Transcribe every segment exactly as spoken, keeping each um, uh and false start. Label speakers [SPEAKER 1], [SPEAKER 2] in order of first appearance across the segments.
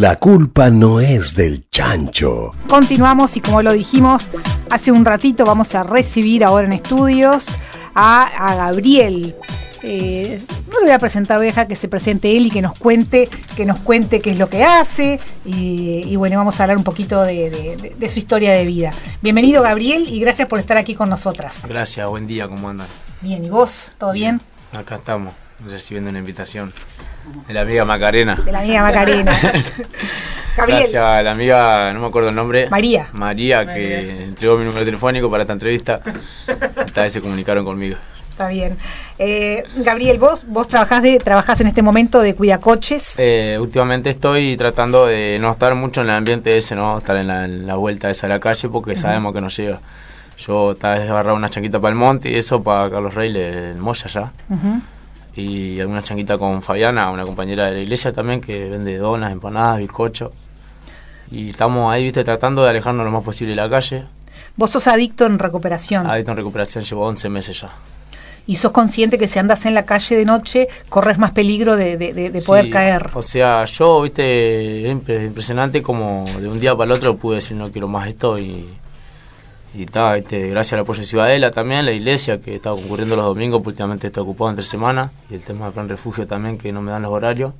[SPEAKER 1] La culpa no es del chancho.
[SPEAKER 2] Continuamos y como lo dijimos hace un ratito, vamos a recibir ahora en estudios a, a Gabriel. Eh, no lo voy a presentar, voy a dejar que se presente él y que nos cuente, que nos cuente qué es lo que hace y, y bueno, vamos a hablar un poquito de, de, de, de su historia de vida. Bienvenido, Gabriel, y gracias por estar aquí con nosotras.
[SPEAKER 3] Gracias, buen día, ¿cómo andan?
[SPEAKER 2] Bien, ¿y vos? ¿Todo bien?
[SPEAKER 3] bien? Acá estamos, recibiendo una invitación de la amiga Macarena.
[SPEAKER 2] De la amiga Macarena.
[SPEAKER 3] Gabriel. Gracias a la amiga, no me acuerdo el nombre.
[SPEAKER 2] María.
[SPEAKER 3] María, María. Que entregó mi número telefónico para esta entrevista. Esta vez se comunicaron conmigo.
[SPEAKER 2] Está bien. Eh, Gabriel, vos vos trabajás de trabajás en este momento de cuidacoches.
[SPEAKER 3] Eh, últimamente estoy tratando de no estar mucho en el ambiente ese, no estar en la, en la vuelta esa de la calle porque uh-huh. sabemos que nos llega. Yo tal vez agarraba una chanquita para el monte y eso para Carlos Rey, el Moya ya. Uh-huh. Y alguna chanquita con Fabiana, una compañera de la iglesia también que vende donas, empanadas, bizcocho. Y estamos ahí, viste, tratando de alejarnos lo más posible de la calle.
[SPEAKER 2] Vos sos adicto en recuperación.
[SPEAKER 3] Adicto en recuperación, llevo once meses ya.
[SPEAKER 2] Y sos consciente que si andas en la calle de noche corres más peligro de, de, de, de poder
[SPEAKER 3] sí,
[SPEAKER 2] caer.
[SPEAKER 3] O sea, yo, viste, impresionante como de un día para el otro pude decir no quiero más esto y y está, viste, gracias al apoyo de Ciudadela también, la iglesia que está concurriendo los domingos, últimamente está ocupado entre semanas, y el tema del plan refugio también que no me dan los horarios.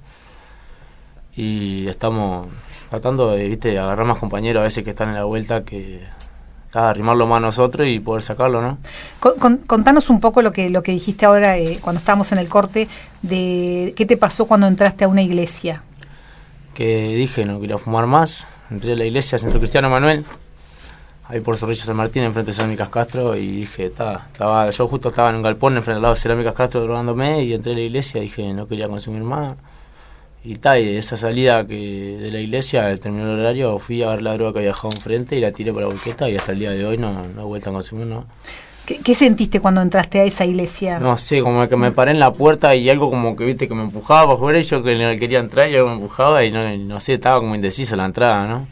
[SPEAKER 3] Y estamos tratando de, viste, agarrar más compañeros a veces que están en la vuelta que arrimarlo más a nosotros y poder sacarlo, ¿no?
[SPEAKER 2] Con, con, contanos un poco lo que lo que dijiste ahora eh, cuando estábamos en el corte, de qué te pasó cuando entraste a una iglesia.
[SPEAKER 3] Que dije, no quería fumar más, entré a la iglesia Centro Cristiano Manuel, ahí por Zorrilla San Martín, enfrente de Cerámicas Castro, y dije, ta, estaba, yo justo estaba en un galpón enfrente al lado de Cerámicas Castro drogándome, y entré a la iglesia y dije, no quería consumir más. Y ta, y esa salida que de la iglesia, terminó el horario, fui a ver la droga que había dejado enfrente y la tiré por la banqueta y hasta el día de hoy no, no he vuelto a consumir, ¿no?
[SPEAKER 2] ¿Qué, ¿Qué sentiste cuando entraste a esa iglesia?
[SPEAKER 3] No sé, como que me paré en la puerta y algo como que, viste, que me empujaba para afuera y yo que no quería entrar y algo me empujaba y no, no sé, estaba como indeciso la entrada, ¿no?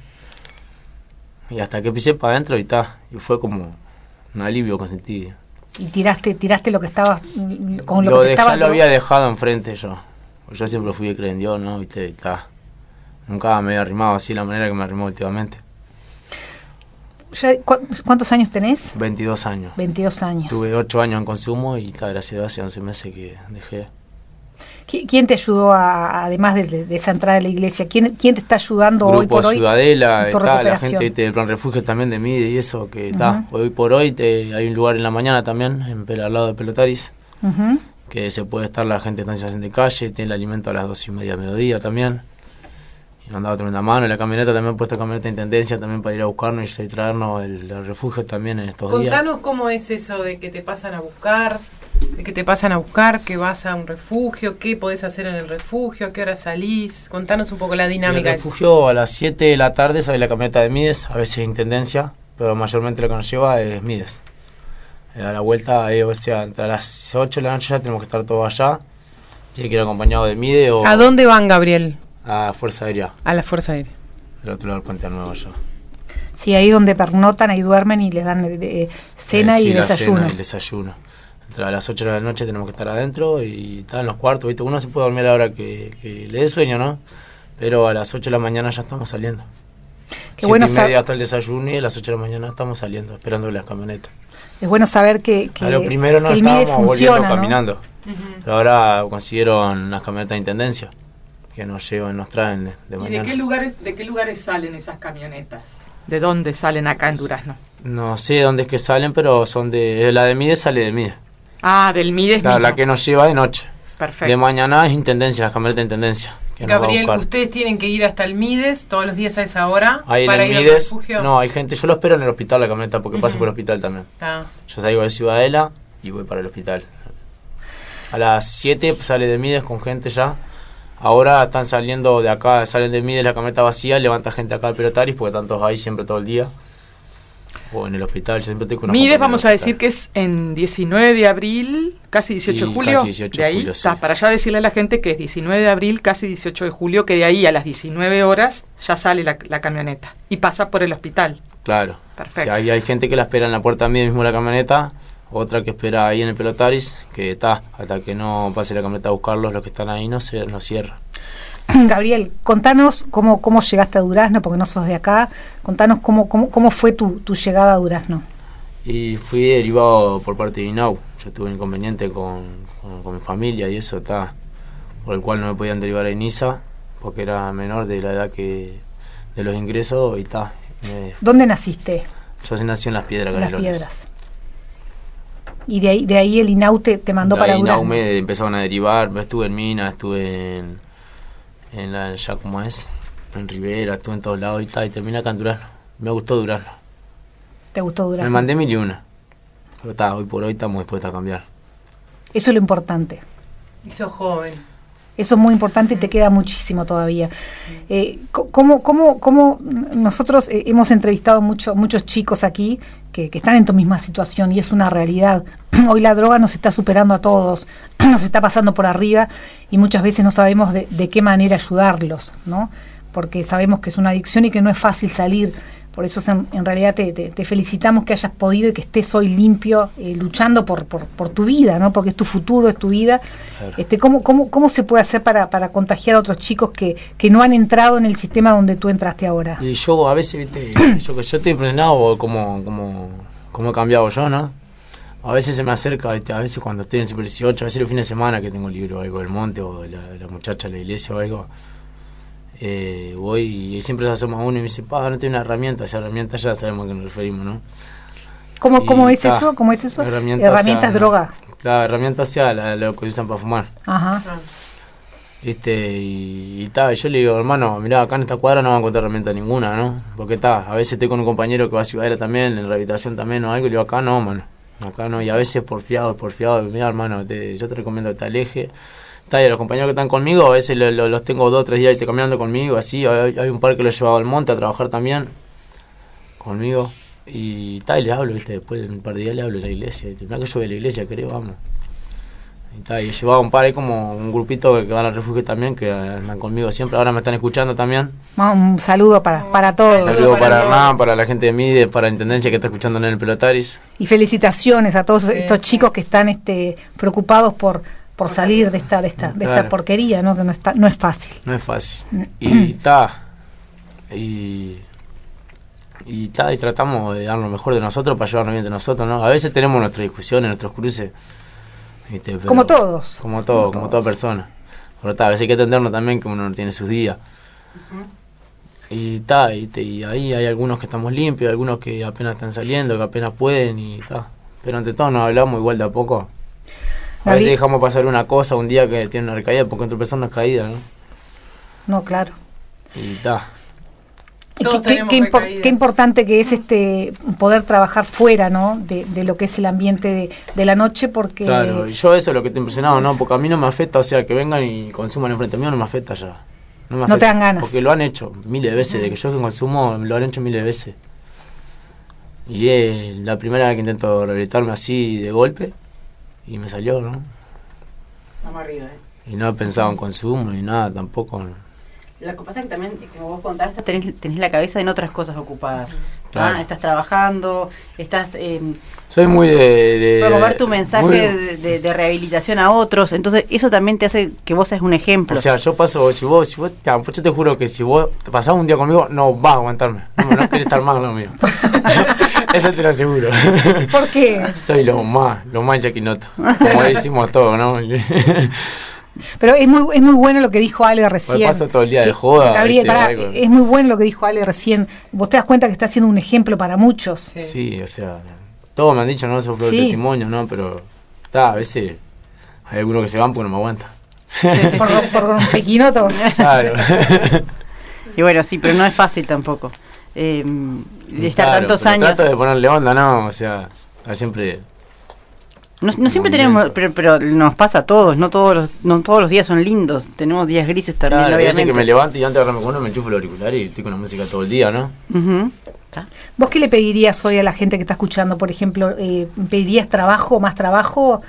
[SPEAKER 3] Y hasta que pisé para adentro y ta, y fue como un alivio que sentí.
[SPEAKER 2] ¿Y tiraste tiraste lo que estaba con lo,
[SPEAKER 3] lo
[SPEAKER 2] que te estaba?
[SPEAKER 3] Ya lo había dejado enfrente yo. Yo siempre fui de creer en Dios, ¿no? Viste, y ta. Nunca me había arrimado así de la manera que me arrimó últimamente.
[SPEAKER 2] Ya, ¿Cuántos años tenés?
[SPEAKER 3] veintidós años.
[SPEAKER 2] veintidós años.
[SPEAKER 3] Tuve ocho años en consumo y ta, gracias a Dios hace once meses que dejé.
[SPEAKER 2] ¿Quién te ayudó, a, además de, de esa entrada a la iglesia? ¿Quién, quién te está ayudando
[SPEAKER 3] Grupo
[SPEAKER 2] hoy por hoy?
[SPEAKER 3] Ciudadela, está, la gente, viste, del Plan Refugio también de Mide y eso, que está. Uh-huh. Hoy por hoy te, hay un lugar en la mañana también, en, al lado de Pelotaris, uh-huh. que se puede estar la gente en situación de calle, tiene el alimento a las dos y media, mediodía también. Y nos han dado tremenda mano, y la camioneta también, puesta camioneta de intendencia también para ir a buscarnos y traernos el, el refugio también en estos
[SPEAKER 4] Contanos
[SPEAKER 3] días.
[SPEAKER 4] Contanos cómo es eso de que te pasan a buscar, de que te pasan a buscar, que vas a un refugio, qué podés hacer en el refugio, a qué hora salís. Contanos un poco la dinámica.
[SPEAKER 3] En el refugio a las siete de la tarde sale la camioneta de Mides, a veces intendencia, pero mayormente lo que nos lleva es Mides. A la vuelta, eh, o sea, a las ocho de la noche ya tenemos que estar todos allá. Tiene que ir acompañado de Mide o...
[SPEAKER 4] ¿A dónde van, Gabriel?
[SPEAKER 3] A Fuerza Aérea.
[SPEAKER 4] A la Fuerza Aérea.
[SPEAKER 3] Del otro lado del Puente Nuevo ya.
[SPEAKER 2] Sí, ahí donde pernotan, ahí duermen y les dan de, de, cena eh, sí, y desayuno.
[SPEAKER 3] Cena y el desayuno. Entre a las ocho de la noche tenemos que estar adentro y estar en los cuartos, ¿viste? Uno se puede dormir a la hora que, que le dé sueño, ¿no? Pero a las ocho de la mañana ya estamos saliendo.
[SPEAKER 2] Qué bueno
[SPEAKER 3] y media hasta el desayuno y a las ocho de la mañana estamos saliendo, esperando las camionetas.
[SPEAKER 2] Es bueno saber que, que,
[SPEAKER 3] a lo primero no
[SPEAKER 2] que el
[SPEAKER 3] estábamos
[SPEAKER 2] funciona,
[SPEAKER 3] volviendo
[SPEAKER 2] ¿no?
[SPEAKER 3] caminando,
[SPEAKER 4] uh-huh.
[SPEAKER 3] pero ahora consiguieron unas camionetas de intendencia que nos llevan, nos traen de, de mañana.
[SPEAKER 5] ¿Y de qué lugares, de qué lugares salen esas camionetas? ¿De dónde salen acá en Durazno?
[SPEAKER 3] No sé de dónde es que salen, pero son de la de Mide sale de Mide.
[SPEAKER 5] Ah, del Mide.
[SPEAKER 3] La, la que nos lleva de noche.
[SPEAKER 5] Perfecto.
[SPEAKER 3] De mañana es intendencia, la camioneta de intendencia.
[SPEAKER 4] Gabriel, ustedes tienen que ir hasta el Mides todos los días a esa hora
[SPEAKER 3] ahí
[SPEAKER 4] para
[SPEAKER 3] en el
[SPEAKER 4] ir
[SPEAKER 3] Mides,
[SPEAKER 4] al refugio.
[SPEAKER 3] No, hay gente, yo lo espero en el hospital la camioneta porque uh-huh. pasa por el hospital también.
[SPEAKER 4] Ah.
[SPEAKER 3] Yo salgo de Ciudadela y voy para el hospital. A las siete sale de Mides con gente ya. Ahora están saliendo de acá, salen de Mides la camioneta vacía, levanta gente acá al Pelotaris porque están todos ahí siempre todo el día. O en el hospital, yo siempre estoy con una
[SPEAKER 5] Mides, vamos a decir que es en diecinueve de abril, casi dieciocho de julio.
[SPEAKER 3] Casi dieciocho
[SPEAKER 5] de ahí,
[SPEAKER 3] de julio, sí.
[SPEAKER 5] Está, para ya decirle a la gente que es diecinueve de abril, casi dieciocho de julio, que de ahí a las diecinueve horas ya sale la, la camioneta y pasa por el hospital.
[SPEAKER 3] Claro.
[SPEAKER 5] Perfecto.
[SPEAKER 3] O sea, ahí hay gente que la espera en la puerta mía mismo la camioneta, otra que espera ahí en el Pelotaris, que está, hasta que no pase la camioneta a buscarlos, los que están ahí no se no cierra.
[SPEAKER 2] Gabriel, contanos cómo, cómo llegaste a Durazno, porque no sos de acá. Contanos cómo, cómo, cómo fue tu, tu llegada a Durazno.
[SPEAKER 3] Y fui derivado por parte de INAU. Yo tuve un inconveniente con, con, con mi familia y eso está, por el cual no me podían derivar a INISA, porque era menor de la edad que de los ingresos y está.
[SPEAKER 2] ¿Dónde naciste?
[SPEAKER 3] Yo nací en Las Piedras,
[SPEAKER 2] en Las
[SPEAKER 3] Canelones.
[SPEAKER 2] Piedras. Y de ahí, de ahí el INAU te, te mandó
[SPEAKER 3] de
[SPEAKER 2] para
[SPEAKER 3] ahí
[SPEAKER 2] Durazno.
[SPEAKER 3] INAU me empezaron a derivar. Estuve en Minas, estuve en, en la, ya como es, en Rivera, estuve en todos lados y tal, y terminé acá en Durazno. Me gustó Durazno.
[SPEAKER 2] ¿Te gustó Durazno?
[SPEAKER 3] Me mandé mil y una. Pero está, hoy por hoy estamos dispuestos a cambiar.
[SPEAKER 2] Eso es lo importante.
[SPEAKER 4] Y sos joven.
[SPEAKER 2] Eso es muy importante y te queda muchísimo todavía. Eh, ¿cómo, cómo, cómo nosotros eh, hemos entrevistado mucho, muchos chicos aquí que, que están en tu misma situación y es una realidad? Hoy la droga nos está superando a todos, nos está pasando por arriba y muchas veces no sabemos de, de qué manera ayudarlos, ¿no? Porque sabemos que es una adicción y que no es fácil salir. Por eso en, en realidad te, te, te felicitamos que hayas podido y que estés hoy limpio, eh, luchando por, por, por tu vida, ¿no? Porque es tu futuro, es tu vida. Claro. Este, ¿cómo, cómo, ¿Cómo se puede hacer para, para contagiar a otros chicos que, que no han entrado en el sistema donde tú entraste ahora?
[SPEAKER 3] Y yo a veces, viste, yo, yo estoy impresionado como, como, como he cambiado yo, ¿no? A veces se me acerca, ¿viste? A veces cuando estoy en Super dieciocho, a veces los fines de semana que tengo libro o algo del monte o la, la muchacha de la iglesia o algo. Eh, voy y siempre se asoma uno y me dice, pa, no tiene una herramienta. Esa herramienta ya sabemos a qué nos referimos, ¿no?
[SPEAKER 2] ¿Cómo, cómo es ta, eso? ¿Cómo es eso?
[SPEAKER 3] Herramienta
[SPEAKER 2] Herramientas
[SPEAKER 3] sea,
[SPEAKER 2] droga.
[SPEAKER 3] La herramienta sea la, la que usan para fumar.
[SPEAKER 2] Ajá.
[SPEAKER 3] Viste, y, y ta, yo le digo, hermano, mirá, acá en esta cuadra no van a encontrar herramienta ninguna, ¿no? Porque está, a veces estoy con un compañero que va a Ciudadela también, en rehabilitación también o algo, y le digo, acá no, mano. Acá no, y a veces porfiado, porfiado, mira, hermano, te, yo te recomiendo que te alejes. Está, y los compañeros que están conmigo, a veces lo, lo, los tengo dos o tres días te caminando conmigo, así, hay, hay un par que los he llevado al monte a trabajar también conmigo, y está, y le hablo, viste, después de un par de días le hablo de la iglesia, y mira que yo voy a la iglesia, creo, vamos. Y está, y he llevado un par, hay como un grupito que, que van al refugio también, que andan conmigo siempre, ahora me están escuchando también.
[SPEAKER 2] Un saludo para, para todos.
[SPEAKER 3] Un saludo para Hernán, para la gente de Mide, para la Intendencia que está escuchando en el Pelotaris.
[SPEAKER 2] Y felicitaciones a todos estos chicos que están este, preocupados por por salir de esta de esta de
[SPEAKER 3] claro.
[SPEAKER 2] esta porquería, ¿no? Que no está no es fácil.
[SPEAKER 3] No es fácil. Y está y y está y tratamos de dar lo mejor de nosotros para llevarnos bien de nosotros, ¿no? A veces tenemos nuestras discusiones, nuestros cruces, ¿viste? Pero,
[SPEAKER 2] como todos.
[SPEAKER 3] Como todo, como, como toda persona. Pero está, a veces hay que entendernos también que uno no tiene sus días. Uh-huh. Y está, y, y ahí hay algunos que estamos limpios, algunos que apenas están saliendo, que apenas pueden y está. Pero ante todo nos hablamos igual de a poco. A veces dejamos pasar una cosa un día que tiene una recaída porque otra persona es caída, ¿no?
[SPEAKER 2] No, claro.
[SPEAKER 3] Y está.
[SPEAKER 2] Qué, qué, qué, impor- qué importante que es este poder trabajar fuera, ¿no? De, de lo que es el ambiente de, de la noche, porque...
[SPEAKER 3] Claro, y yo eso es lo que estoy impresionado, ¿no? Porque a mí no me afecta, o sea, que vengan y consuman enfrente mío no me afecta ya. No, me afecta,
[SPEAKER 2] no te dan ganas.
[SPEAKER 3] Porque lo han hecho miles de veces, uh-huh. De que yo que consumo lo han hecho miles de veces. Y es la primera vez que intento rehabilitarme así de golpe. Y me salió, ¿no?
[SPEAKER 6] Vamos arriba, ¿eh?
[SPEAKER 3] Y no he pensado en consumo ni nada tampoco.
[SPEAKER 6] Lo que pasa es que también, como vos contaste, tenés, tenés la cabeza en otras cosas ocupadas.
[SPEAKER 3] Claro.
[SPEAKER 6] ¿Ah? Estás trabajando, estás... Eh,
[SPEAKER 3] Soy muy de... de
[SPEAKER 6] promover tu mensaje
[SPEAKER 3] muy,
[SPEAKER 6] de, de, de rehabilitación a otros, entonces eso también te hace que vos seas un ejemplo.
[SPEAKER 3] O sea, yo paso, si vos, si vos yo te juro que si vos te pasás un día conmigo, no vas a aguantarme. No, no querés estar más lo mío. Eso te lo aseguro.
[SPEAKER 2] ¿Por qué?
[SPEAKER 3] Soy lo más, lo más yaquinoto. Como decimos todos, ¿no?
[SPEAKER 2] Pero es muy es muy bueno lo que dijo Ale recién.
[SPEAKER 3] Paso todo el día de joda.
[SPEAKER 2] Gabriel, para, es muy bueno lo que dijo Ale recién. Vos te das cuenta que está siendo un ejemplo para muchos.
[SPEAKER 3] Sí, sí, o sea, todos me han dicho, no, sobre sí. El testimonio, ¿no? Pero está, a veces hay algunos que se van porque no me aguanta.
[SPEAKER 2] Por, por rompequinotos.
[SPEAKER 3] Claro.
[SPEAKER 6] Y bueno, sí, pero no es fácil tampoco. Eh, de estar
[SPEAKER 3] claro,
[SPEAKER 6] tantos
[SPEAKER 3] pero
[SPEAKER 6] años.
[SPEAKER 3] Trato de ponerle onda, ¿no? O sea, siempre.
[SPEAKER 6] No, no siempre tenemos, pero, pero nos pasa a todos, no todos los, no todos los días son lindos, tenemos días grises también,
[SPEAKER 3] claro,
[SPEAKER 6] obviamente.
[SPEAKER 3] que me levanto y antes de agarrarme con uno me enchufo el auricular y estoy con la música todo el día, ¿no?
[SPEAKER 6] Uh-huh.
[SPEAKER 2] ¿Vos qué le pedirías hoy a la gente que está escuchando, por ejemplo? Eh, ¿Pedirías trabajo, más trabajo?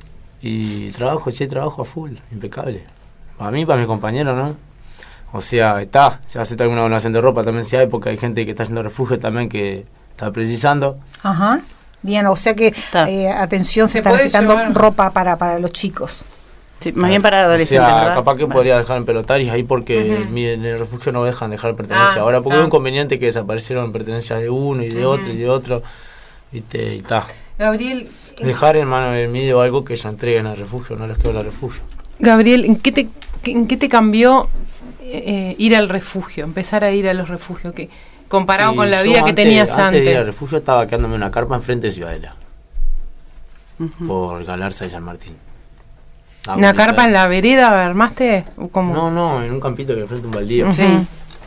[SPEAKER 3] Y trabajo, sí, trabajo a full, impecable. Para mí, para mis compañeros, ¿no? O sea, está, se hace alguna donación de ropa también si hay, porque hay gente que está haciendo refugio también que está precisando.
[SPEAKER 2] Ajá. Bien, o sea que, eh, atención, se, se está necesitando llevar ropa para, para los chicos.
[SPEAKER 6] Sí, más bien para adolescentes,
[SPEAKER 3] o sea,
[SPEAKER 6] ¿verdad?
[SPEAKER 3] capaz que
[SPEAKER 6] Vale.
[SPEAKER 3] podría dejar en pelotaris ahí porque
[SPEAKER 4] Ujú.
[SPEAKER 3] en el refugio no dejan dejar pertenencia.
[SPEAKER 4] Ah,
[SPEAKER 3] Ahora, porque
[SPEAKER 4] ah.
[SPEAKER 3] hubo un inconveniente que desaparecieron pertenencias de uno y de
[SPEAKER 4] Ujú.
[SPEAKER 3] otro y de otro. ¿Viste? Y ta.
[SPEAKER 4] Gabriel, en-
[SPEAKER 3] Dejar en mano del medio algo que ellos entreguen al refugio, no les quedó al refugio.
[SPEAKER 4] Gabriel, ¿en qué te, qué- en qué te cambió eh, ir al refugio, empezar a ir a los refugios? Que comparado
[SPEAKER 3] Y
[SPEAKER 4] con la
[SPEAKER 3] yo
[SPEAKER 4] vida que
[SPEAKER 3] antes-
[SPEAKER 4] tenías
[SPEAKER 3] Antes
[SPEAKER 4] antes.
[SPEAKER 3] de ir al refugio estaba quedándome en una carpa enfrente de Ciudadela,
[SPEAKER 6] Ujú.
[SPEAKER 3] por Galarza y San Martín. Ah,
[SPEAKER 4] ¿Una
[SPEAKER 3] con mi
[SPEAKER 4] carpa
[SPEAKER 3] perro.
[SPEAKER 4] en la vereda armaste? ¿O cómo?
[SPEAKER 3] No, no, en un campito que enfrente de un baldío.
[SPEAKER 4] Ujú.
[SPEAKER 6] Sí.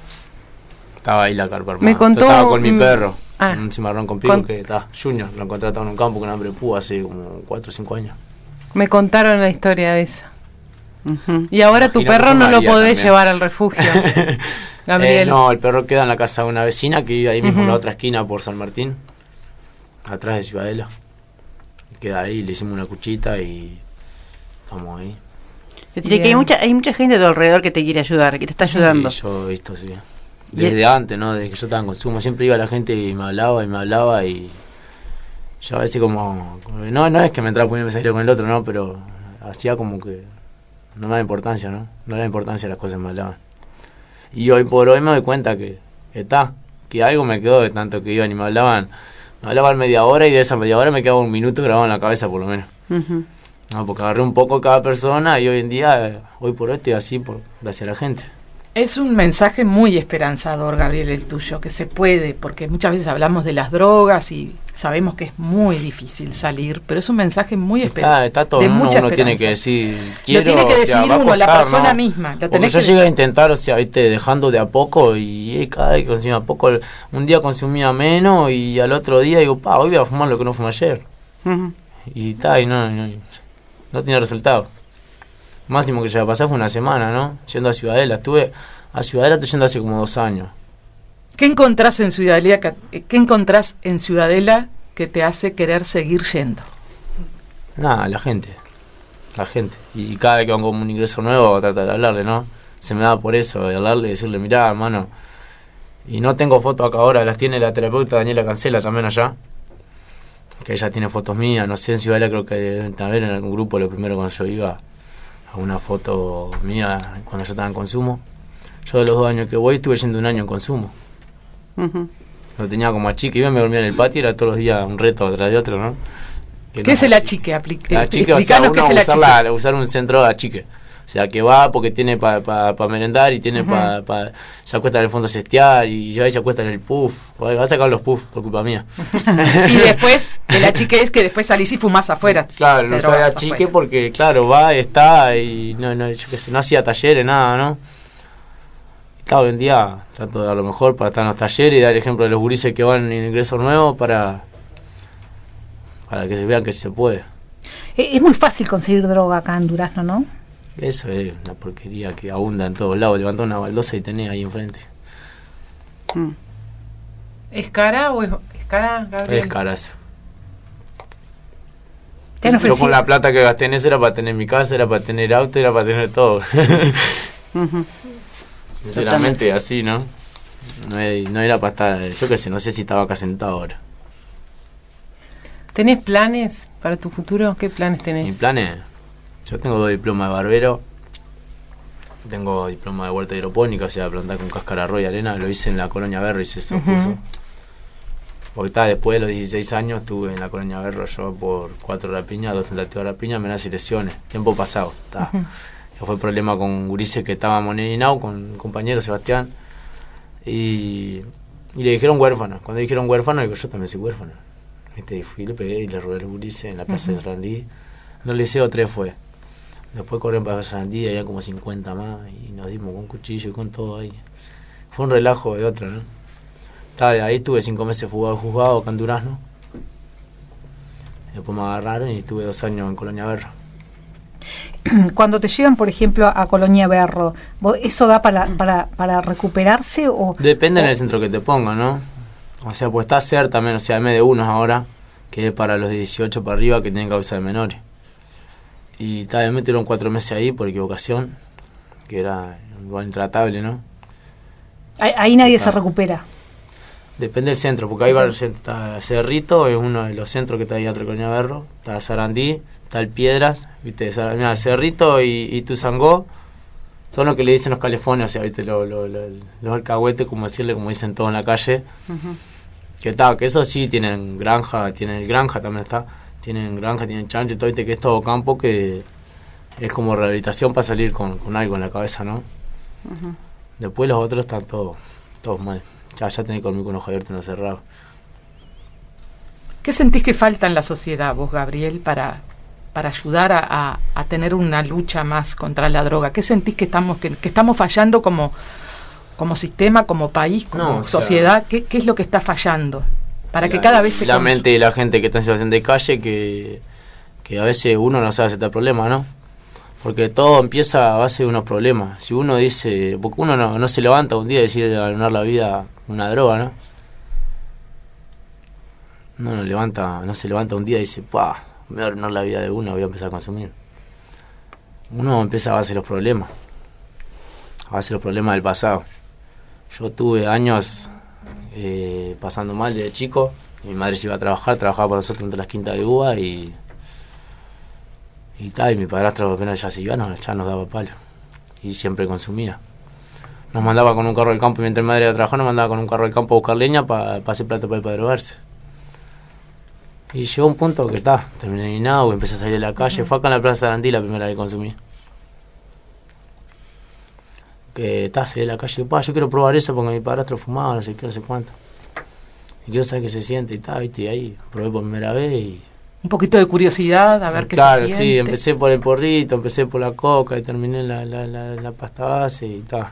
[SPEAKER 3] Estaba ahí la carpa armada.
[SPEAKER 4] Me contó,
[SPEAKER 3] Yo estaba con mi
[SPEAKER 4] mm,
[SPEAKER 3] perro,
[SPEAKER 4] ah.
[SPEAKER 3] un cimarrón con pico
[SPEAKER 4] Con-
[SPEAKER 3] que está, Junior, lo encontré atado en un campo con hambre de púa hace como cuatro o cinco años.
[SPEAKER 4] Me contaron la historia de esa.
[SPEAKER 6] Ujú.
[SPEAKER 4] Y ahora tu
[SPEAKER 3] Imagínate
[SPEAKER 4] perro
[SPEAKER 3] con
[SPEAKER 4] no lo
[SPEAKER 3] María
[SPEAKER 4] podés
[SPEAKER 3] también.
[SPEAKER 4] llevar al refugio. Gabriel.
[SPEAKER 3] Eh, no, el perro queda en la casa de una vecina que vive ahí mismo en la
[SPEAKER 4] Ujú.
[SPEAKER 3] otra esquina por San Martín, atrás de Ciudadela. Queda ahí, le hicimos una cuchita y estamos ahí.
[SPEAKER 6] Yo diría que hay
[SPEAKER 4] Bien.
[SPEAKER 6] mucha, hay mucha gente a tu alrededor que te quiere ayudar, que te está ayudando.
[SPEAKER 3] Sí, yo he visto, sí.
[SPEAKER 6] Y
[SPEAKER 3] Desde
[SPEAKER 6] el-
[SPEAKER 3] antes, ¿no? Desde que yo estaba en consumo, siempre iba la gente y me hablaba y me hablaba y yo a veces como, como que no, no es que me entraba poniendo mensajería con el otro, ¿no? Pero hacía como que no me da importancia, ¿no? No le da importancia a las cosas que me hablaban. Y hoy por hoy me doy cuenta que está, que algo me quedó de tanto que iban y me hablaban. Me hablaban media hora y de esa media hora me quedaba un minuto grabado en la cabeza por lo menos.
[SPEAKER 6] Ujú.
[SPEAKER 3] No, porque agarré un poco cada persona y hoy en día, eh, hoy por hoy estoy así por gracias a la gente.
[SPEAKER 5] Es un mensaje muy esperanzador, Gabriel, el tuyo, que se puede, porque muchas veces hablamos de las drogas y sabemos que es muy difícil salir, pero es un mensaje muy
[SPEAKER 3] Está,
[SPEAKER 5] esperanzador.
[SPEAKER 3] está todo,
[SPEAKER 5] de
[SPEAKER 3] uno,
[SPEAKER 5] mucha
[SPEAKER 3] uno tiene que
[SPEAKER 5] esperanza.
[SPEAKER 3] decir, quiero,
[SPEAKER 5] tiene que
[SPEAKER 3] o sea,
[SPEAKER 5] decidir
[SPEAKER 3] va a
[SPEAKER 5] uno, la
[SPEAKER 3] costar,
[SPEAKER 5] persona
[SPEAKER 3] ¿no?
[SPEAKER 5] misma, lo
[SPEAKER 3] Porque
[SPEAKER 5] tenés
[SPEAKER 3] yo
[SPEAKER 5] que-
[SPEAKER 3] llegué a intentar, o sea, viste, dejando de a poco y eh, cada vez que consumía poco, un día consumía menos y al otro día digo, pa, hoy voy a fumar lo que no fumé ayer.
[SPEAKER 6] Ujú.
[SPEAKER 3] Y está, y no, no, no tiene resultado. Máximo que ya pasé fue una semana, ¿no? Yendo a Ciudadela, estuve a Ciudadela estoy yendo hace como dos años.
[SPEAKER 5] ¿Qué encontrás en Ciudadela, que- qué encontrás en Ciudadela que te hace querer seguir yendo?
[SPEAKER 3] Nada, la gente, la gente. Y cada vez que vengo con un ingreso nuevo, trato de hablarle, ¿no? Se me da por eso, de hablarle y decirle, mirá, hermano. Y no tengo fotos acá ahora, las tiene la terapeuta Daniela Cancela también allá. Que ella tiene fotos mías, no sé, en Ciudadela creo que deben haber en algún grupo, lo primero cuando yo iba, alguna foto mía cuando yo estaba en consumo. Yo de los dos años que voy estuve yendo un año en consumo.
[SPEAKER 6] Ujú.
[SPEAKER 3] Lo tenía como achique, iba y me dormía en el patio, era todos los días un reto atrás de otro, ¿no? Que
[SPEAKER 5] ¿Qué
[SPEAKER 3] no
[SPEAKER 5] es el
[SPEAKER 3] achique.
[SPEAKER 5] achique? Apli-
[SPEAKER 3] La
[SPEAKER 5] eh,
[SPEAKER 3] chique, o sea,
[SPEAKER 5] explicanos qué
[SPEAKER 3] uno
[SPEAKER 5] es el
[SPEAKER 3] usar,
[SPEAKER 5] achique.
[SPEAKER 3] la- usar un centro de achique. O sea, que va porque tiene para pa, pa merendar y tiene
[SPEAKER 4] Ujú.
[SPEAKER 3] para... Pa, se acuesta en el fondo a cestear y ya ahí se acuesta en el puff. Va a sacar los puff por culpa mía.
[SPEAKER 5] Y después, el achique es que después salís y fumás afuera.
[SPEAKER 3] Claro, no
[SPEAKER 5] Te
[SPEAKER 3] sabe
[SPEAKER 5] drogas
[SPEAKER 3] achique
[SPEAKER 5] afuera.
[SPEAKER 3] porque, claro, va, está y no, no, yo qué sé, no hacía talleres, nada, ¿no? Claro, hoy en día trato de dar lo mejor para estar en los talleres y dar ejemplo de los gurises que van en ingreso nuevo para, para que se vean que se puede.
[SPEAKER 2] Eh, Es muy fácil conseguir droga acá en Durazno, ¿no?
[SPEAKER 3] Eso es una porquería que abunda en todos lados. Levantá una baldosa y tenés ahí enfrente.
[SPEAKER 6] Mm.
[SPEAKER 4] ¿Es cara o es, es cara, Gabriel?
[SPEAKER 3] Es cara eso.
[SPEAKER 2] Te han
[SPEAKER 3] Yo
[SPEAKER 2] ofrecido.
[SPEAKER 3] con la plata que gasté en eso era para tener mi casa, era para tener auto, era para tener todo.
[SPEAKER 6] Ujú.
[SPEAKER 3] Sinceramente, así, ¿no? No, es- no era para estar, yo qué sé, no sé si estaba acá sentado ahora.
[SPEAKER 4] ¿Tenés planes para tu futuro? ¿Qué planes tenés?
[SPEAKER 3] Mi plan es, yo tengo dos diplomas de barbero, tengo diploma de huerta hidropónica, o sea, plantar con cáscara arroz y arena, lo hice en la Colonia Berro, hice esos
[SPEAKER 4] Ujú.
[SPEAKER 3] cursos. Porque está, después de los dieciséis años estuve en la Colonia Berro yo por cuatro rapiñas, dos tentativas de rapiña, amenazas y lesiones, tiempo pasado, está.
[SPEAKER 4] Ujú.
[SPEAKER 3] Ya fue problema con Gurice que estábamos en el INAU, con un compañero Sebastián, y, y le dijeron huérfano. Cuando dijeron huérfano, digo, yo también soy huérfano. Este, y fui, le pegué y le robé el Gurice en la plaza
[SPEAKER 4] Ujú.
[SPEAKER 3] de Sarandí. En el liceo tres fue. Después corrieron para Sarandí y había como cincuenta más, y nos dimos con cuchillo y con todo ahí. Fue un relajo de otro, ¿no? Estaba de ahí, estuve cinco meses jugado juzgado acá en Durazno. Después me agarraron y estuve dos años en Colonia Berro.
[SPEAKER 2] Cuando te llevan, por ejemplo, a Colonia Berro, ¿vos- ¿eso da para, para, para recuperarse o...?
[SPEAKER 3] Depende
[SPEAKER 2] o-
[SPEAKER 3] en el centro que te pongan, ¿no? O sea, pues está C E R también, o sea, M de uno ahora, que es para los de dieciocho para arriba que tienen causa de menores. Y también metieron cuatro meses ahí por equivocación, que era igual intratable, ¿no?
[SPEAKER 2] Ahí, ahí nadie
[SPEAKER 3] Está.
[SPEAKER 2] se recupera.
[SPEAKER 3] depende del centro, porque hay varios centros. Está Cerrito, es uno de los centros que está ahí atrás de Coñaberro. Está Sarandí, está el Piedras, viste, Sar- mira, Cerrito y, y Tuzangó son lo que le dicen los calefones, o sea, viste, lo- lo- lo- los alcahuetes, como decirle, como dicen todos en la calle.
[SPEAKER 6] Ujú.
[SPEAKER 3] Que está, que eso sí, tienen granja, tienen el granja también está, tienen granja, tienen chancho y todo, viste, que es todo campo, que es como rehabilitación para salir con, con algo en la cabeza, ¿no?
[SPEAKER 6] Ujú.
[SPEAKER 3] Después los otros están todos, todos mal. Ya, ya tenés que dormir con los ojos abiertos y no cerrados.
[SPEAKER 5] ¿Qué sentís que falta en la sociedad, vos, Gabriel, para, para ayudar a, a, a tener una lucha más contra la droga? ¿Qué sentís que estamos, que, que estamos fallando como, como sistema, como país, como
[SPEAKER 3] No, o sea,
[SPEAKER 5] sociedad? ¿Qué, ¿Qué es lo que está fallando? Para que
[SPEAKER 3] La-
[SPEAKER 5] cada vez se
[SPEAKER 3] La
[SPEAKER 5] cons-
[SPEAKER 3] mente de la gente que está en situación de calle, que, que a veces uno no sabe aceptar problemas, ¿no? Porque todo empieza a base de unos problemas. Si uno dice, porque uno no, no se levanta un día y decide ganar la vida una droga, ¿no? No, no levanta, no se levanta un día y dice, ¡pah! Me voy a arruinar la vida de uno, voy a empezar a consumir. Uno empieza a base de los problemas, a base de los problemas del pasado. Yo tuve años eh, pasando mal desde chico. Mi madre se iba a trabajar, trabajaba para nosotros entre las quintas de uva y y tal, y mi padrastro apenas ya se iba, no, ya nos daba palo y siempre consumía. Nos mandaba con un carro al campo, mientras mi madre iba a trabajar, nos mandaba con un carro al campo a buscar leña para pa hacer plata para ir para drogarse. Y llegó un punto que está, terminé en Inau, empecé a salir de la calle. Uh-huh. Fue acá en la Plaza Sarandí la primera vez que consumí. Que está, salí de la calle y pa, yo quiero probar eso porque mi padrastro fumaba, no sé qué, no sé cuánto. Y quiero saber qué se siente y tal, viste, y ahí probé por primera vez y...
[SPEAKER 5] Un poquito de curiosidad, a ver qué
[SPEAKER 3] claro,
[SPEAKER 5] se siente.
[SPEAKER 3] Sí, empecé por el porrito, empecé por la coca y terminé en la, la, la, la pasta base y tal.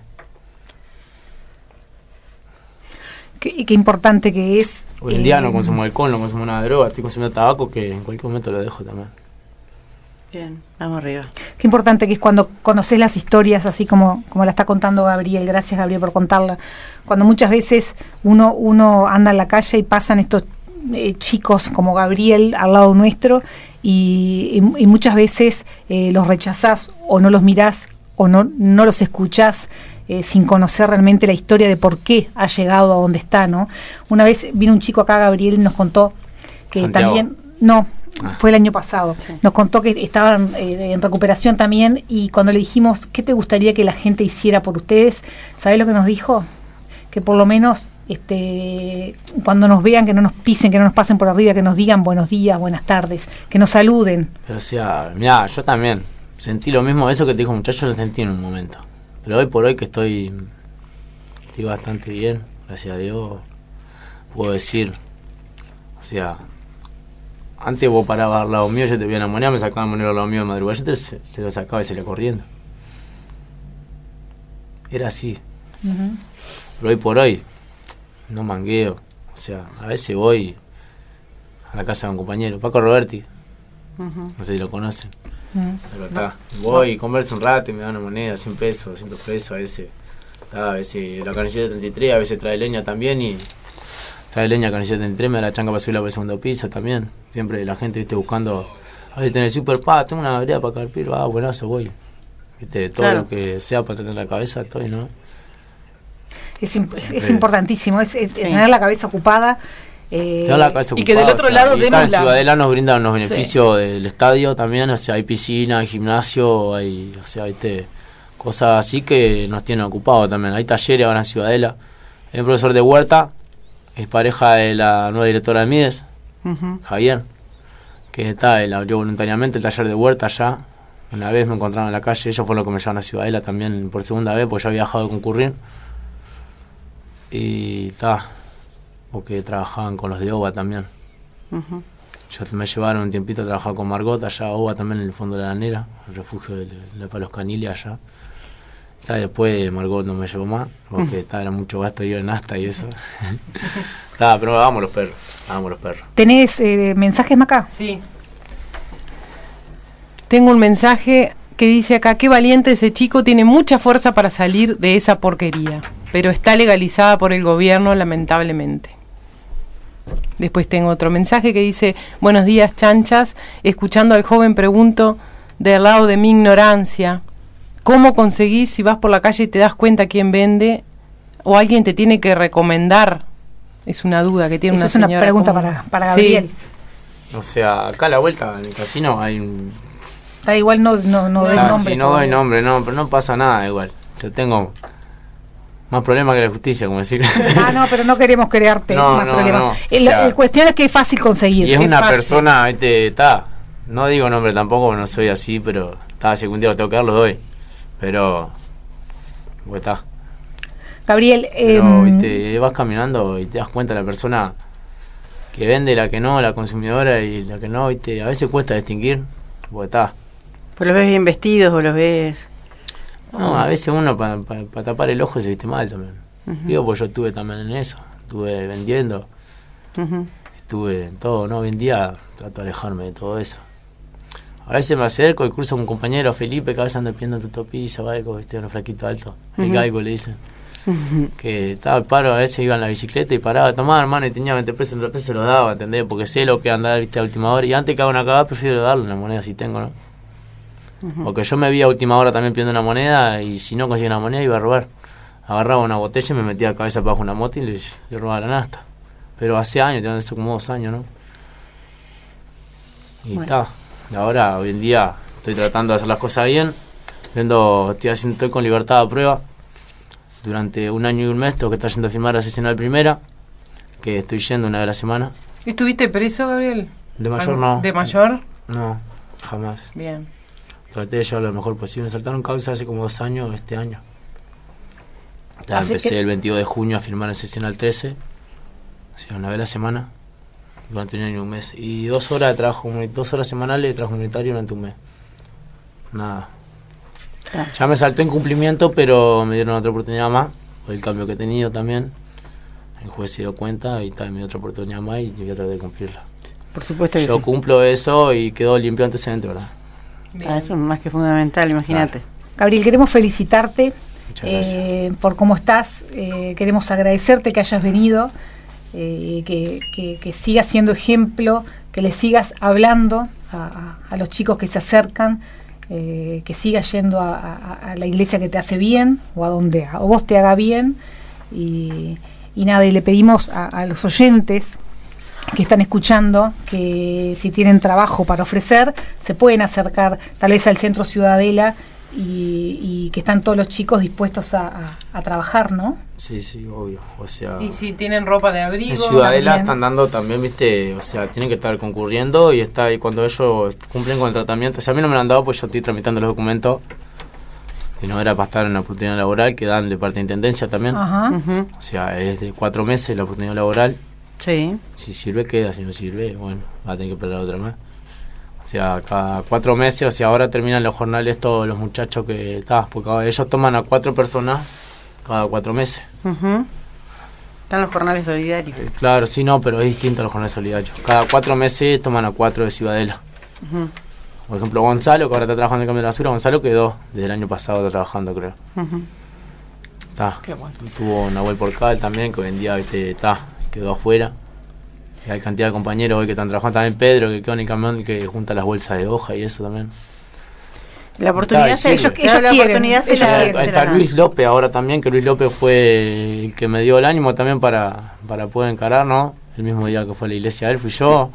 [SPEAKER 2] Qué, qué importante que es.
[SPEAKER 3] Hoy en eh, día no consumo alcohol, no consumo nada de droga, estoy consumiendo tabaco que en cualquier momento lo dejo también.
[SPEAKER 6] Bien, vamos arriba.
[SPEAKER 2] Qué importante que es cuando conoces las historias así como, como la está contando Gabriel. Gracias, Gabriel, por contarla. Cuando muchas veces uno, uno anda en la calle y pasan estos eh, chicos como Gabriel al lado nuestro y, y, y muchas veces eh, los rechazás o no los mirás o no, no los escuchás eh, sin conocer realmente la historia de por qué ha llegado a donde está, ¿no? Una vez vino un chico acá, Gabriel, y nos contó que
[SPEAKER 3] Santiago.
[SPEAKER 2] también... no
[SPEAKER 3] Ah.
[SPEAKER 2] Fue el año pasado. Sí. Nos contó que estaban eh, en recuperación también y cuando le dijimos ¿qué te gustaría que la gente hiciera por ustedes? ¿Sabés lo que nos dijo? Que por lo menos este, cuando nos vean que no nos pisen, que no nos pasen por arriba, que nos digan buenos días, buenas tardes, que nos saluden.
[SPEAKER 3] Pero o sea, mira, yo también sentí lo mismo, eso que te dijo muchacho, lo sentí en un momento. Pero hoy por hoy que estoy, estoy bastante bien, gracias a Dios, puedo decir, o sea... Antes vos parabas al lado mío, yo te veía la moneda, me sacaba la moneda al lado mío de madrugada, yo te, te lo sacaba y salía corriendo. Era así. Uh-huh. Pero hoy por hoy, no mangueo. O sea, a veces voy a la casa de un compañero, Paco Roberti, uh-huh. No sé si lo conocen. Uh-huh. Pero acá, no. Voy y converso un rato y me da una moneda, cien pesos, doscientos pesos a veces. A veces la canillera treinta y tres, a veces trae leña también y... Trae leña, canillera treinta y tres, me da la chanca para subirla por el segundo piso también. Siempre la gente, viste, buscando... A veces en el super, pa, tengo una vereda para carpir, ah, buenazo, voy. Viste, todo claro. Lo que sea para tener la cabeza, estoy, ¿no?
[SPEAKER 2] Es, imp- es importantísimo, es, es sí. Tener la cabeza ocupada. Eh,
[SPEAKER 3] tener la cabeza
[SPEAKER 5] y
[SPEAKER 3] ocupada,
[SPEAKER 5] que del otro
[SPEAKER 3] o sea,
[SPEAKER 5] lado
[SPEAKER 3] y
[SPEAKER 5] demos
[SPEAKER 3] en
[SPEAKER 5] la...
[SPEAKER 3] Ciudadela nos brindan los beneficios sí. Del estadio también, o sea, hay piscina, hay gimnasio, hay, o sea, viste, cosas así que nos tienen ocupados también. Hay talleres ahora en Ciudadela. Hay un profesor de Huerta, es pareja de la nueva directora de Mides, uh-huh. Javier, que está, él abrió voluntariamente el taller de Huerta allá. Una vez me encontraron en la calle, ellos fueron los que me llevaron a Ciudadela también por segunda vez, porque yo había dejado de concurrir. Y está, porque trabajaban con los de O V A también. Uh-huh. Yo me llevaron un tiempito a trabajar con Margot allá, O V A también en el fondo de la Lanera, el refugio de, de Palos Caniles allá. Está, después Margot no me llevó más, porque está, era mucho gasto yo en Asta y eso. Está, pero vamos los perros, vamos los perros.
[SPEAKER 2] ¿Tenés eh, mensajes, Maca?
[SPEAKER 4] Sí. Tengo un mensaje que dice acá, qué valiente ese chico, tiene mucha fuerza para salir de esa porquería, pero está legalizada por el gobierno, lamentablemente. Después tengo otro mensaje que dice, buenos días, chanchas, escuchando al joven pregunto, del lado de mi ignorancia, ¿cómo conseguís si vas por la calle y te das cuenta quién vende o alguien te tiene que recomendar Es una duda que tiene
[SPEAKER 2] Esa
[SPEAKER 4] una
[SPEAKER 2] es una
[SPEAKER 4] señora.
[SPEAKER 2] pregunta
[SPEAKER 4] como-
[SPEAKER 2] para, para Gabriel.
[SPEAKER 4] Sí.
[SPEAKER 3] O sea, acá a la vuelta en el casino hay un...
[SPEAKER 2] Da igual, no, no, no des
[SPEAKER 3] Ah,
[SPEAKER 2] nombre.
[SPEAKER 3] sí, no
[SPEAKER 2] por
[SPEAKER 3] doy
[SPEAKER 2] favor.
[SPEAKER 3] nombre, no, pero no pasa nada igual. Yo tengo más problemas que la justicia, como decir.
[SPEAKER 2] Ah, no, pero no queremos crearte
[SPEAKER 3] No,
[SPEAKER 2] más
[SPEAKER 3] no,
[SPEAKER 2] problemas.
[SPEAKER 3] no, o
[SPEAKER 2] El,
[SPEAKER 3] sea-
[SPEAKER 2] el cuestión es que es fácil conseguir.
[SPEAKER 3] Y es
[SPEAKER 4] Qué
[SPEAKER 3] una
[SPEAKER 4] fácil.
[SPEAKER 3] persona, este, está, no digo nombre tampoco, no soy así, pero está, si algún día lo tengo que dar, lo doy. Pero, pues está.
[SPEAKER 2] Gabriel,
[SPEAKER 3] Pero,
[SPEAKER 2] em,
[SPEAKER 3] viste, vas caminando y te das cuenta la persona que vende, la que no, la consumidora y la que no, viste, a veces cuesta distinguir, pues está.
[SPEAKER 6] Pues los ves bien vestidos o los ves...
[SPEAKER 3] No, a veces uno para pa, pa tapar el ojo se viste mal también.
[SPEAKER 6] Ujú.
[SPEAKER 3] Digo, pues yo estuve también en eso, estuve vendiendo,
[SPEAKER 6] Ujú.
[SPEAKER 3] estuve en todo, ¿no? Hoy en día trato de alejarme de todo eso. A veces me acerco y cruzo con un compañero, Felipe, que a veces anda pidiendo tu topiza o algo, viste, un flaquito alto, el
[SPEAKER 6] Ujú.
[SPEAKER 3] galgo le dicen.
[SPEAKER 6] Ujú.
[SPEAKER 3] Que estaba paro, a veces iba en la bicicleta y paraba a tomar, hermano, y tenía veinte pesos, treinta pesos, se lo daba, ¿entendés? Porque sé lo que andar, viste, a última hora, y antes que haga una cagada prefiero darle una moneda si tengo, ¿no?
[SPEAKER 6] Ujú.
[SPEAKER 3] Porque yo me vi a última hora también pidiendo una moneda, y si no conseguía una moneda iba a robar. Agarraba una botella y me metía la cabeza para abajo una moto y le, le robaba la nasta. Pero hace años, tengo eso como dos años, ¿no? Y
[SPEAKER 6] Bueno.
[SPEAKER 3] está. Y ahora, hoy en día, estoy tratando de hacer las cosas bien. Vendo, estoy haciendo, estoy con libertad a prueba. Durante un año y un mes tengo que estar yendo a filmar la seccional primera, que estoy yendo una vez a la semana.
[SPEAKER 4] ¿Estuviste preso, Gabriel?
[SPEAKER 3] De mayor
[SPEAKER 4] ¿Algo-
[SPEAKER 3] no.
[SPEAKER 4] ¿De mayor?
[SPEAKER 3] No, jamás.
[SPEAKER 4] Bien.
[SPEAKER 3] Traté de llevarlo lo mejor posible. Me saltaron causa hace como dos años, este año. Ya
[SPEAKER 2] Así
[SPEAKER 3] empecé
[SPEAKER 2] que-
[SPEAKER 3] el veintidós de junio a filmar en seccional trece, o sea, una vez a la semana, durante un año y un mes. Y dos horas de trabajo, comuni- dos horas semanales de trabajo comunitario durante un mes. Nada.
[SPEAKER 6] Ah.
[SPEAKER 3] Ya me salté en cumplimiento, pero me dieron otra oportunidad más, por el cambio que he tenido también. El juez se dio cuenta y también me dio otra oportunidad más y voy a tratar de cumplirla.
[SPEAKER 6] Por supuesto que
[SPEAKER 3] Yo
[SPEAKER 6] sí.
[SPEAKER 3] cumplo eso y quedó limpio antecedente, ¿verdad?
[SPEAKER 4] Bien.
[SPEAKER 6] Ah, eso es más que fundamental, imagínate.
[SPEAKER 2] Gabriel, queremos felicitarte
[SPEAKER 3] Muchas gracias.
[SPEAKER 2] eh, por cómo estás. Eh, queremos agradecerte que hayas venido, eh, que, que, que sigas siendo ejemplo, que le sigas hablando a, a, a los chicos que se acercan, eh, que sigas yendo a, a, a la iglesia que te hace bien o a donde a vos te haga bien. Y, y nada, y le pedimos a, a los oyentes que están escuchando que si tienen trabajo para ofrecer se pueden acercar tal vez al Centro Ciudadela y, y que están todos los chicos dispuestos a, a, a trabajar, ¿no?
[SPEAKER 3] Sí, sí, obvio. O sea,
[SPEAKER 4] Y si tienen ropa de abrigo.
[SPEAKER 3] en Ciudadela
[SPEAKER 2] también.
[SPEAKER 3] están dando también, viste, o sea, tienen que estar concurriendo y está y cuando ellos cumplen con el tratamiento, o sea, a mí no me lo han dado pues yo estoy tramitando los documentos, que no era para estar en la oportunidad laboral, que dan de parte de Intendencia también.
[SPEAKER 2] Ajá.
[SPEAKER 6] Ujú.
[SPEAKER 3] O sea, es de cuatro meses la oportunidad laboral.
[SPEAKER 6] Sí.
[SPEAKER 3] Si sirve, queda. Si no sirve, bueno, va a tener que esperar otra más. O sea, cada cuatro meses, o sea, ahora terminan los jornales todos los muchachos que está, porque ahora ellos toman a cuatro personas cada cuatro meses.
[SPEAKER 6] Ujú. Están los jornales solidarios.
[SPEAKER 3] Eh, Claro, sí, no, pero es distinto a los jornales solidarios. Cada cuatro meses toman a cuatro de Ciudadela.
[SPEAKER 6] Ujú.
[SPEAKER 3] Por ejemplo, Gonzalo, que ahora está trabajando en el cambio de basura, Gonzalo quedó desde el año pasado está trabajando, creo.
[SPEAKER 6] Ujú.
[SPEAKER 3] Está.
[SPEAKER 5] Qué bueno.
[SPEAKER 3] Tuvo Nahuel Porcal también, que hoy en día, viste, está, quedó afuera. Y hay cantidad de compañeros hoy que están trabajando. También Pedro, que quedó en el camión, que junta las bolsas de hoja y eso también.
[SPEAKER 6] La oportunidad
[SPEAKER 3] Está,
[SPEAKER 6] se,
[SPEAKER 3] y sirve.
[SPEAKER 6] claro, la
[SPEAKER 2] Ellos quieren,
[SPEAKER 6] oportunidad se
[SPEAKER 2] ellos
[SPEAKER 6] la,
[SPEAKER 2] quieren.
[SPEAKER 6] se
[SPEAKER 3] Está
[SPEAKER 6] la-
[SPEAKER 3] Luis López ahora también, que Luis López fue el que me dio el ánimo también para, para poder encarar, ¿no? El mismo día que fue a la iglesia él, fui yo.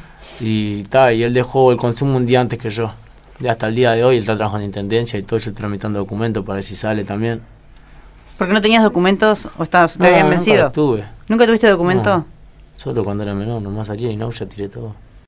[SPEAKER 3] Y ta, y él dejó el consumo un día antes que yo. Y hasta el día de hoy él está trabajando en intendencia y todo, yo estoy tramitando documentos para ver si sale también.
[SPEAKER 6] ¿Porque no tenías documentos o estabas, te
[SPEAKER 3] No,
[SPEAKER 6] habían
[SPEAKER 3] nunca
[SPEAKER 6] vencido?
[SPEAKER 3] tuve.
[SPEAKER 6] ¿Nunca tuviste documento?
[SPEAKER 3] No. Solo cuando era menor, nomás salía y no, ya tiré todo.